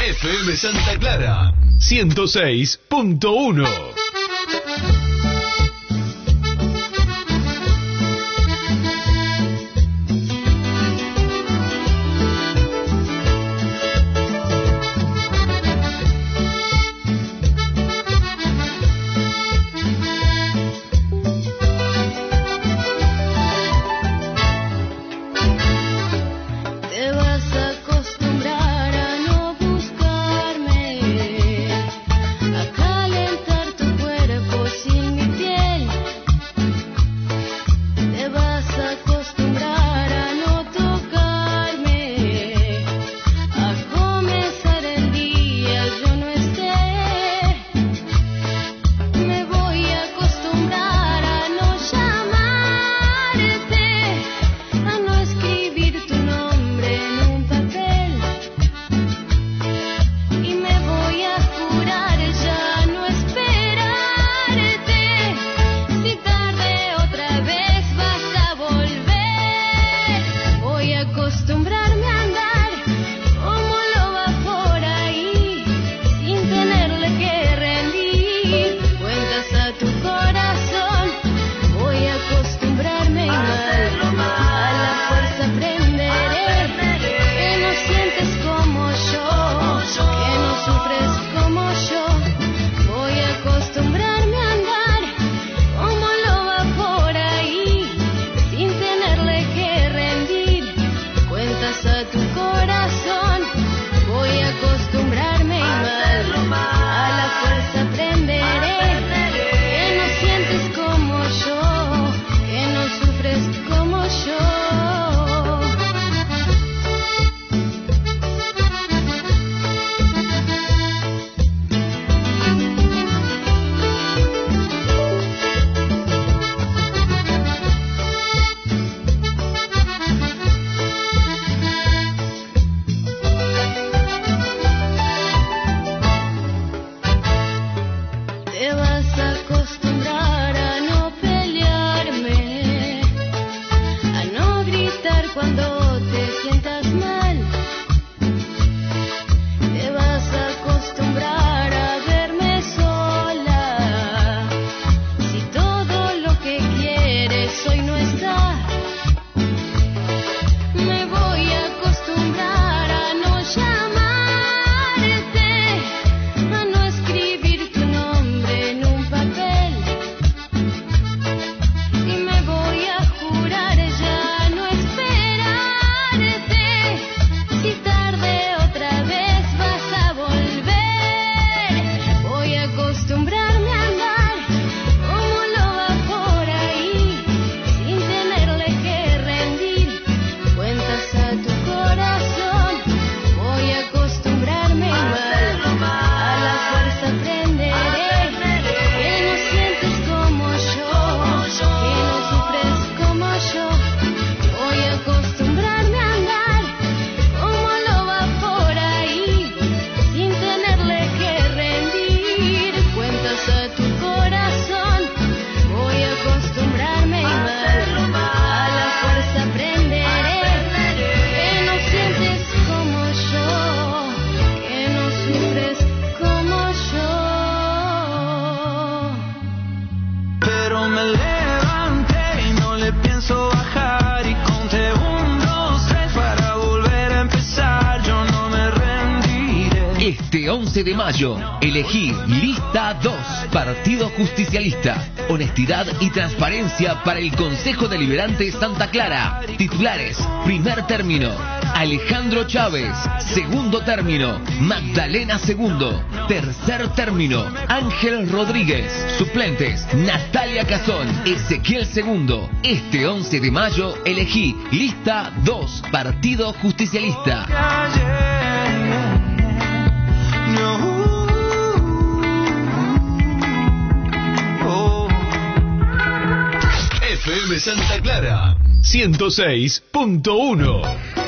FM Santa Clara 106.1. Este 11 de mayo, elegí Lista 2, Partido Justicialista. Honestidad y transparencia para el Consejo Deliberante Santa Clara. Titulares: primer término, Alejandro Chávez. Segundo término, Magdalena Segundo. Tercer término, Ángel Rodríguez. Suplentes: Natalia Cazón, Ezequiel Segundo. Este 11 de mayo, elegí Lista 2, Partido Justicialista. FM Santa Clara 106.1.